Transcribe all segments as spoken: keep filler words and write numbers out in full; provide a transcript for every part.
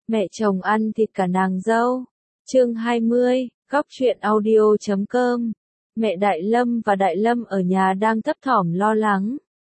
Mẹ chồng ăn thịt cả nàng dâu. Chương hai mươi, góc truyện audio chấm com. Mẹ Đại Lâm và Đại Lâm ở nhà đang thấp thỏm lo lắng.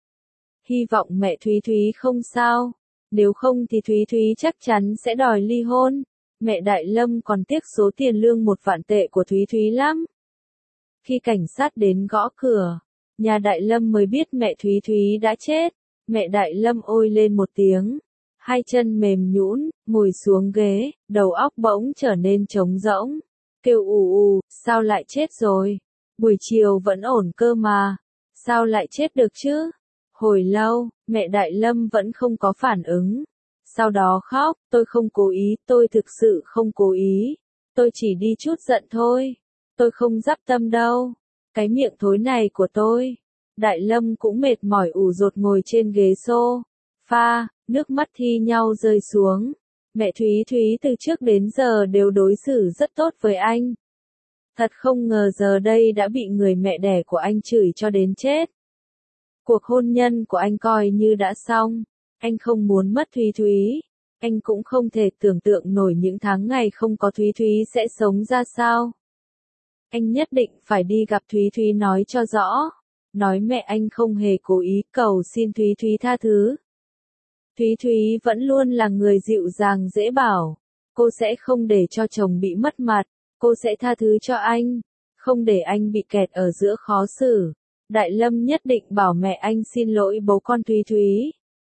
Hy vọng mẹ Thúy Thúy không sao, nếu không thì Thúy Thúy chắc chắn sẽ đòi ly hôn. Mẹ Đại Lâm còn tiếc số tiền lương một vạn tệ của Thúy Thúy lắm. Khi cảnh sát đến gõ cửa, nhà Đại Lâm mới biết mẹ Thúy Thúy đã chết. Mẹ Đại Lâm ôi lên một tiếng, hai chân mềm nhũn, ngồi xuống ghế, đầu óc bỗng trở nên trống rỗng, kêu ù ù, sao lại chết rồi? Buổi chiều vẫn ổn cơ mà, sao lại chết được chứ? Hồi lâu, mẹ Đại Lâm vẫn không có phản ứng. Sau đó khóc, tôi không cố ý, tôi thực sự không cố ý. Tôi chỉ đi chút giận thôi. Tôi không dắp tâm đâu. Cái miệng thối này của tôi. Đại Lâm cũng mệt mỏi ủ rột ngồi trên ghế sofa, nước mắt thi nhau rơi xuống. Mẹ Thúy Thúy từ trước đến giờ đều đối xử rất tốt với anh. Thật không ngờ giờ đây đã bị người mẹ đẻ của anh chửi cho đến chết. Cuộc hôn nhân của anh coi như đã xong. Anh không muốn mất Thúy Thúy. Anh cũng không thể tưởng tượng nổi những tháng ngày không có Thúy Thúy sẽ sống ra sao. Anh nhất định phải đi gặp Thúy Thúy nói cho rõ. Nói mẹ anh không hề cố ý, cầu xin Thúy Thúy tha thứ. Thúy Thúy vẫn luôn là người dịu dàng dễ bảo. Cô sẽ không để cho chồng bị mất mặt. Cô sẽ tha thứ cho anh. Không để anh bị kẹt ở giữa khó xử. Đại Lâm nhất định bảo mẹ anh xin lỗi bố con Thúy Thúy.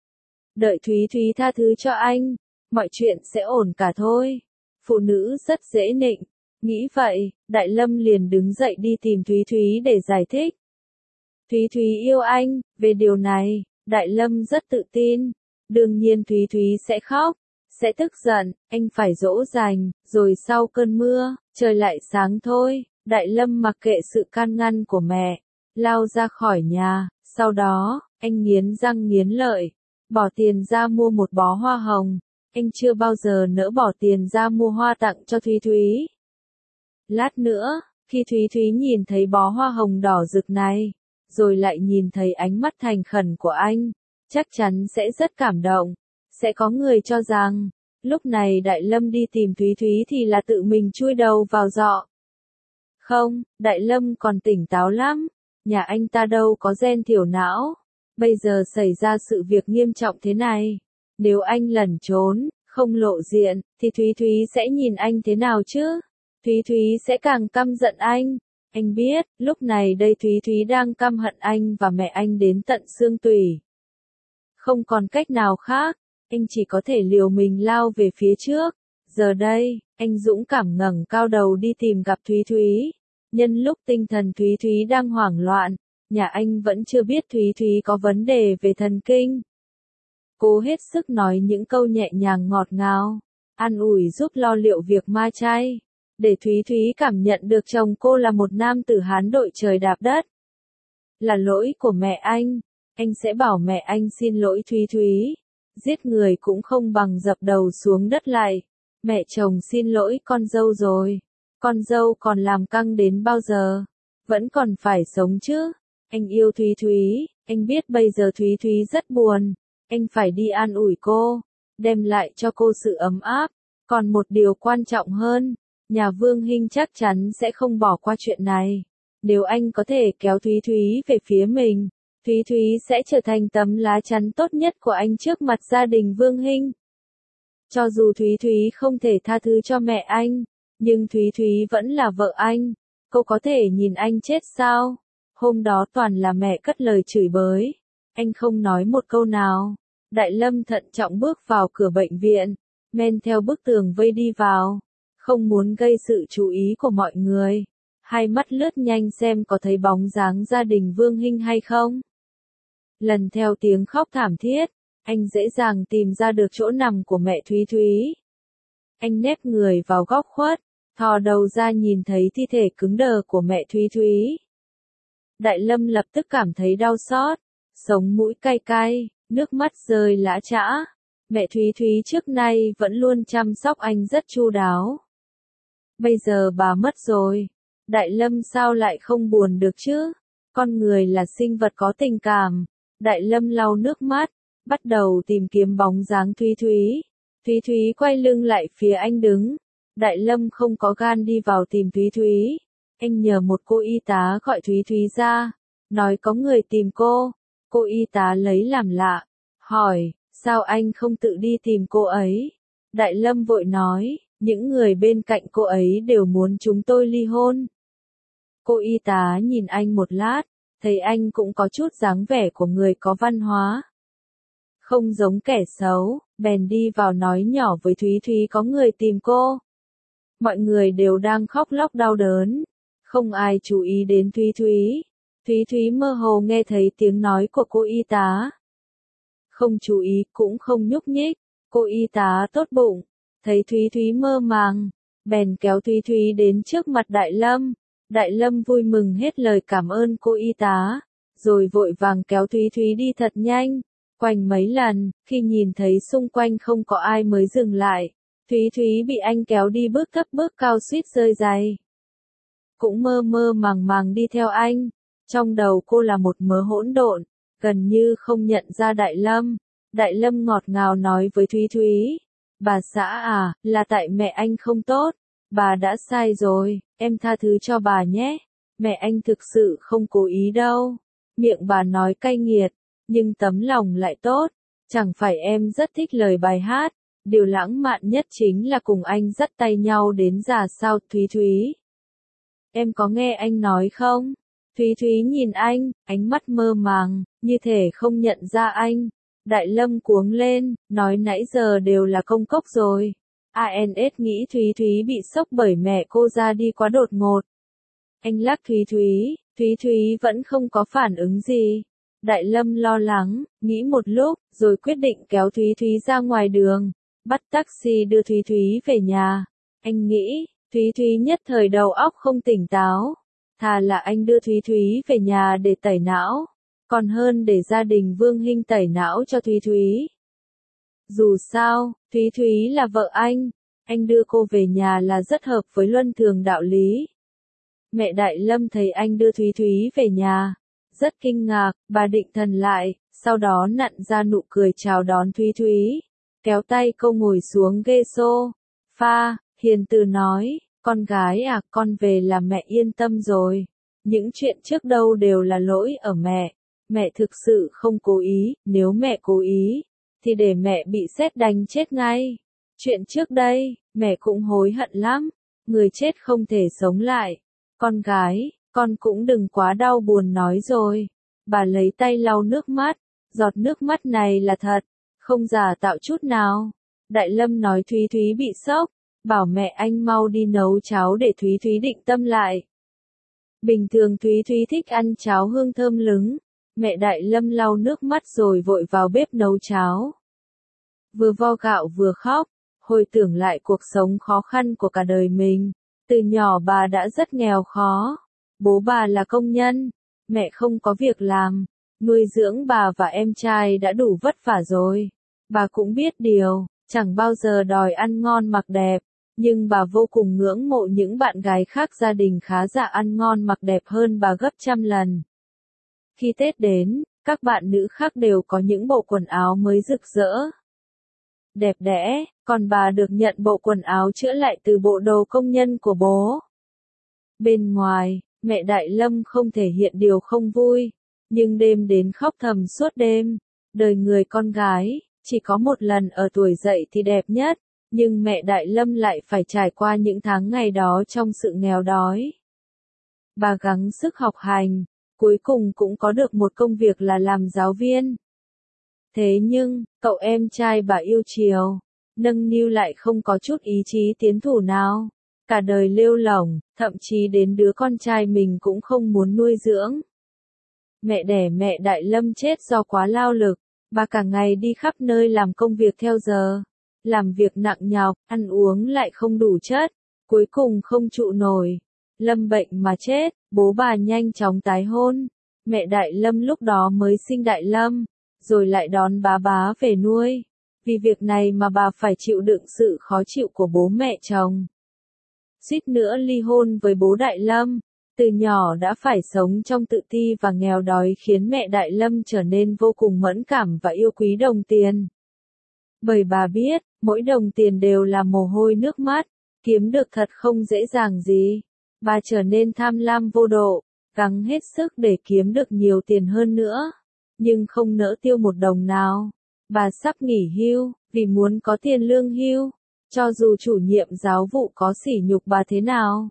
Đợi Thúy Thúy tha thứ cho anh, mọi chuyện sẽ ổn cả thôi. Phụ nữ rất dễ nịnh. Nghĩ vậy, Đại Lâm liền đứng dậy đi tìm Thúy Thúy để giải thích. Thúy Thúy yêu anh, về điều này, Đại Lâm rất tự tin. Đương nhiên Thúy Thúy sẽ khóc, sẽ tức giận, anh phải dỗ dành, rồi sau cơn mưa, trời lại sáng thôi. Đại Lâm mặc kệ sự can ngăn của mẹ, lao ra khỏi nhà, sau đó, anh nghiến răng nghiến lợi, bỏ tiền ra mua một bó hoa hồng. Anh chưa bao giờ nỡ bỏ tiền ra mua hoa tặng cho Thúy Thúy. Lát nữa, khi Thúy Thúy nhìn thấy bó hoa hồng đỏ rực này, rồi lại nhìn thấy ánh mắt thành khẩn của anh, chắc chắn sẽ rất cảm động. Sẽ có người cho rằng, lúc này Đại Lâm đi tìm Thúy Thúy thì là tự mình chui đầu vào giọ. Không, Đại Lâm còn tỉnh táo lắm. Nhà anh ta đâu có gen thiểu não. Bây giờ xảy ra sự việc nghiêm trọng thế này. Nếu anh lẩn trốn, không lộ diện, thì Thúy Thúy sẽ nhìn anh thế nào chứ? Thúy Thúy sẽ càng căm giận anh. Anh biết, lúc này đây Thúy Thúy đang căm hận anh và mẹ anh đến tận xương tủy. Không còn cách nào khác, anh chỉ có thể liều mình lao về phía trước. Giờ đây, anh dũng cảm ngẩng cao đầu đi tìm gặp Thúy Thúy. Nhân lúc tinh thần Thúy Thúy đang hoảng loạn, nhà anh vẫn chưa biết Thúy Thúy có vấn đề về thần kinh. Cố hết sức nói những câu nhẹ nhàng ngọt ngào, an ủi giúp lo liệu việc ma chay, để Thúy Thúy cảm nhận được chồng cô là một nam tử hán đội trời đạp đất. Là lỗi của mẹ anh, anh sẽ bảo mẹ anh xin lỗi Thúy Thúy. Giết người cũng không bằng dập đầu xuống đất lại. Mẹ chồng xin lỗi con dâu rồi. Con dâu còn làm căng đến bao giờ? Vẫn còn phải sống chứ? Anh yêu Thúy Thúy, anh biết bây giờ Thúy Thúy rất buồn. Anh phải đi an ủi cô, đem lại cho cô sự ấm áp. Còn một điều quan trọng hơn, nhà Vương Hinh chắc chắn sẽ không bỏ qua chuyện này. Nếu anh có thể kéo Thúy Thúy về phía mình, Thúy Thúy sẽ trở thành tấm lá chắn tốt nhất của anh trước mặt gia đình Vương Hinh. Cho dù Thúy Thúy không thể tha thứ cho mẹ anh, nhưng Thúy Thúy vẫn là vợ anh. Cô có thể nhìn anh chết sao? Hôm đó toàn là mẹ cất lời chửi bới. Anh không nói một câu nào. Đại Lâm thận trọng bước vào cửa bệnh viện, men theo bức tường vây đi vào. Không muốn gây sự chú ý của mọi người. Hai mắt lướt nhanh xem có thấy bóng dáng gia đình Vương Hinh hay không. Lần theo tiếng khóc thảm thiết, anh dễ dàng tìm ra được chỗ nằm của mẹ Thúy Thúy. Anh nép người vào góc khuất, thò đầu ra nhìn thấy thi thể cứng đờ của mẹ Thúy Thúy. Đại Lâm lập tức cảm thấy đau xót, sống mũi cay cay, nước mắt rơi lã chã. Mẹ Thúy Thúy trước nay vẫn luôn chăm sóc anh rất chu đáo. Bây giờ bà mất rồi, Đại Lâm sao lại không buồn được chứ? Con người là sinh vật có tình cảm. Đại Lâm lau nước mắt, bắt đầu tìm kiếm bóng dáng Thúy Thúy. Thúy Thúy quay lưng lại phía anh đứng. Đại Lâm không có gan đi vào tìm Thúy Thúy. Anh nhờ một cô y tá gọi Thúy Thúy ra, nói có người tìm cô. Cô y tá lấy làm lạ, hỏi, sao anh không tự đi tìm cô ấy? Đại Lâm vội nói, những người bên cạnh cô ấy đều muốn chúng tôi ly hôn. Cô y tá nhìn anh một lát, thấy anh cũng có chút dáng vẻ của người có văn hóa. Không giống kẻ xấu, bèn đi vào nói nhỏ với Thúy Thúy có người tìm cô. Mọi người đều đang khóc lóc đau đớn, không ai chú ý đến Thúy Thúy. Thúy Thúy mơ hồ nghe thấy tiếng nói của cô y tá. Không chú ý cũng không nhúc nhích, cô y tá tốt bụng, thấy Thúy Thúy mơ màng, bèn kéo Thúy Thúy đến trước mặt Đại Lâm. Đại Lâm vui mừng hết lời cảm ơn cô y tá, rồi vội vàng kéo Thúy Thúy đi thật nhanh, quanh mấy lần, khi nhìn thấy xung quanh không có ai mới dừng lại. Thúy Thúy bị anh kéo đi bước thấp bước cao suýt rơi giày. Cũng mơ mơ màng màng đi theo anh, trong đầu cô là một mớ hỗn độn, gần như không nhận ra Đại Lâm. Đại Lâm ngọt ngào nói với Thúy Thúy, bà xã à, là tại mẹ anh không tốt, bà đã sai rồi, em tha thứ cho bà nhé, mẹ anh thực sự không cố ý đâu. Miệng bà nói cay nghiệt, nhưng tấm lòng lại tốt, chẳng phải em rất thích lời bài hát, điều lãng mạn nhất chính là cùng anh dắt tay nhau đến già sao Thúy Thúy. Em có nghe anh nói không? Thúy Thúy nhìn anh, ánh mắt mơ màng, như thể không nhận ra anh. Đại Lâm cuống lên, nói nãy giờ đều là công cốc rồi. a en ét nghĩ Thúy Thúy bị sốc bởi mẹ cô ra đi quá đột ngột. Anh lắc Thúy Thúy, Thúy Thúy vẫn không có phản ứng gì. Đại Lâm lo lắng, nghĩ một lúc, rồi quyết định kéo Thúy Thúy ra ngoài đường, bắt taxi đưa Thúy Thúy về nhà. Anh nghĩ, Thúy Thúy nhất thời đầu óc không tỉnh táo. Thà là anh đưa Thúy Thúy về nhà để tẩy não, còn hơn để gia đình Vương Hinh tẩy não cho Thúy Thúy. Dù sao, Thúy Thúy là vợ anh, anh đưa cô về nhà là rất hợp với luân thường đạo lý. Mẹ Đại Lâm thấy anh đưa Thúy Thúy về nhà, rất kinh ngạc, bà định thần lại, sau đó nặn ra nụ cười chào đón Thúy Thúy, kéo tay cô ngồi xuống ghế sofa, hiền từ nói, con gái à, con về là mẹ yên tâm rồi, những chuyện trước đâu đều là lỗi ở mẹ, mẹ thực sự không cố ý, nếu mẹ cố ý, thì để mẹ bị sét đánh chết ngay. Chuyện trước đây, mẹ cũng hối hận lắm, người chết không thể sống lại. Con gái, con cũng đừng quá đau buồn nói rồi. Bà lấy tay lau nước mắt, giọt nước mắt này là thật, không giả tạo chút nào. Đại Lâm nói Thúy Thúy bị sốc, bảo mẹ anh mau đi nấu cháo để Thúy Thúy định tâm lại. Bình thường Thúy Thúy thích ăn cháo hương thơm lứng, mẹ Đại Lâm lau nước mắt rồi vội vào bếp nấu cháo. Vừa vo gạo vừa khóc, hồi tưởng lại cuộc sống khó khăn của cả đời mình. Từ nhỏ bà đã rất nghèo khó, bố bà là công nhân, mẹ không có việc làm, nuôi dưỡng bà và em trai đã đủ vất vả rồi. Bà cũng biết điều, chẳng bao giờ đòi ăn ngon mặc đẹp, nhưng bà vô cùng ngưỡng mộ những bạn gái khác gia đình khá giả ăn ngon mặc đẹp hơn bà gấp trăm lần. Khi Tết đến, các bạn nữ khác đều có những bộ quần áo mới rực rỡ, đẹp đẽ, còn bà được nhận bộ quần áo chữa lại từ bộ đồ công nhân của bố. Bên ngoài, mẹ Đại Lâm không thể hiện điều không vui, nhưng đêm đến khóc thầm suốt đêm. Đời người con gái, chỉ có một lần ở tuổi dậy thì đẹp nhất, nhưng mẹ Đại Lâm lại phải trải qua những tháng ngày đó trong sự nghèo đói. Bà gắng sức học hành, cuối cùng cũng có được một công việc là làm giáo viên. Thế nhưng, cậu em trai bà yêu chiều, nâng niu lại không có chút ý chí tiến thủ nào. Cả đời lêu lổng, thậm chí đến đứa con trai mình cũng không muốn nuôi dưỡng. Mẹ đẻ mẹ Đại Lâm chết do quá lao lực, bà cả ngày đi khắp nơi làm công việc theo giờ. Làm việc nặng nhọc, ăn uống lại không đủ chất, cuối cùng không trụ nổi. Lâm bệnh mà chết, bố bà nhanh chóng tái hôn. Mẹ Đại Lâm lúc đó mới sinh Đại Lâm, rồi lại đón bá bá về nuôi. Vì việc này mà bà phải chịu đựng sự khó chịu của bố mẹ chồng. Suýt nữa ly hôn với bố Đại Lâm, từ nhỏ đã phải sống trong tự ti và nghèo đói khiến mẹ Đại Lâm trở nên vô cùng mẫn cảm và yêu quý đồng tiền. Bởi bà biết, mỗi đồng tiền đều là mồ hôi nước mắt, kiếm được thật không dễ dàng gì. Bà trở nên tham lam vô độ, gắng hết sức để kiếm được nhiều tiền hơn nữa, nhưng không nỡ tiêu một đồng nào. Bà sắp nghỉ hưu, vì muốn có tiền lương hưu, cho dù chủ nhiệm giáo vụ có sỉ nhục bà thế nào,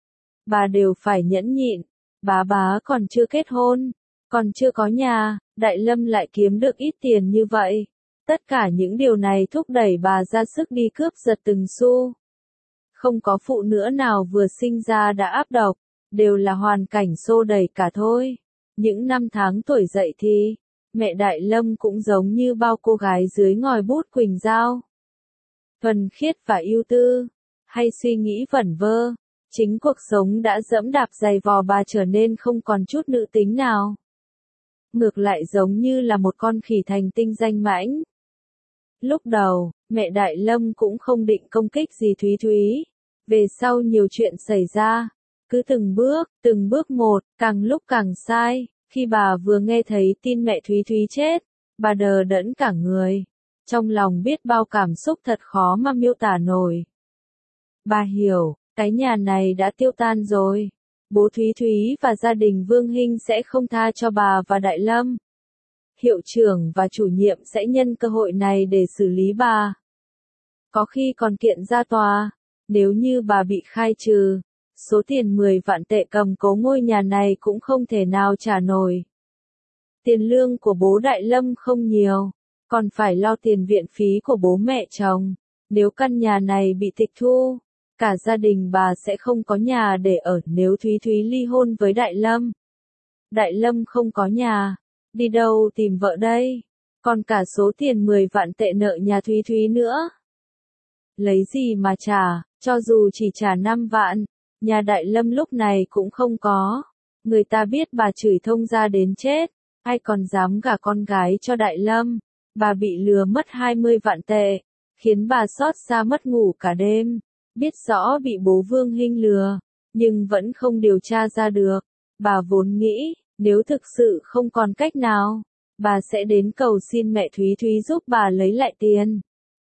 bà đều phải nhẫn nhịn. Bá bá còn chưa kết hôn, còn chưa có nhà, Đại Lâm lại kiếm được ít tiền như vậy. Tất cả những điều này thúc đẩy bà ra sức đi cướp giật từng xu. Không có phụ nữ nào vừa sinh ra đã áp độc, đều là hoàn cảnh xô đẩy cả thôi. Những năm tháng tuổi dậy thì, mẹ Đại Lâm cũng giống như bao cô gái dưới ngòi bút Quỳnh Giao. Thuần khiết và ưu tư, hay suy nghĩ vẩn vơ, chính cuộc sống đã dẫm đạp giày vò bà trở nên không còn chút nữ tính nào. Ngược lại giống như là một con khỉ thành tinh danh mãnh. Lúc đầu, mẹ Đại Lâm cũng không định công kích gì Thúy Thúy. Về sau nhiều chuyện xảy ra, cứ từng bước, từng bước một, càng lúc càng sai. Khi bà vừa nghe thấy tin mẹ Thúy Thúy chết, bà đờ đẫn cả người. Trong lòng biết bao cảm xúc thật khó mà miêu tả nổi. Bà hiểu, cái nhà này đã tiêu tan rồi. Bố Thúy Thúy và gia đình Vương Hinh sẽ không tha cho bà và Đại Lâm. Hiệu trưởng và chủ nhiệm sẽ nhân cơ hội này để xử lý bà. Có khi còn kiện ra tòa. Nếu như bà bị khai trừ, số tiền mười vạn tệ cầm cố ngôi nhà này cũng không thể nào trả nổi. Tiền lương của bố Đại Lâm không nhiều, còn phải lo tiền viện phí của bố mẹ chồng. Nếu căn nhà này bị tịch thu, cả gia đình bà sẽ không có nhà để ở nếu Thúy Thúy ly hôn với Đại Lâm. Đại Lâm không có nhà, đi đâu tìm vợ đây? Còn cả số tiền mười vạn tệ nợ nhà Thúy Thúy nữa. Lấy gì mà trả, cho dù chỉ trả năm vạn, nhà Đại Lâm lúc này cũng không có. Người ta biết bà chửi thông ra đến chết, ai còn dám gả con gái cho Đại Lâm. Bà bị lừa mất hai mươi vạn tệ, khiến bà xót xa mất ngủ cả đêm. Biết rõ bị bố Vương Hinh lừa, nhưng vẫn không điều tra ra được. Bà vốn nghĩ, nếu thực sự không còn cách nào, bà sẽ đến cầu xin mẹ Thúy Thúy giúp bà lấy lại tiền.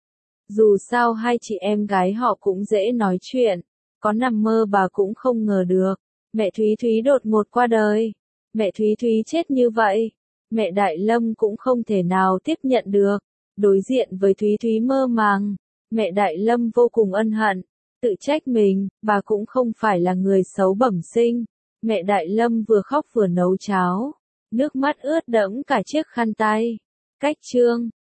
Dù sao hai chị em gái họ cũng dễ nói chuyện, có nằm mơ bà cũng không ngờ được. Mẹ Thúy Thúy đột ngột qua đời. Mẹ Thúy Thúy chết như vậy, mẹ Đại Lâm cũng không thể nào tiếp nhận được. Đối diện với Thúy Thúy mơ màng, mẹ Đại Lâm vô cùng ân hận, tự trách mình, bà cũng không phải là người xấu bẩm sinh. Mẹ Đại Lâm vừa khóc vừa nấu cháo, nước mắt ướt đẫm cả chiếc khăn tay. Cách chương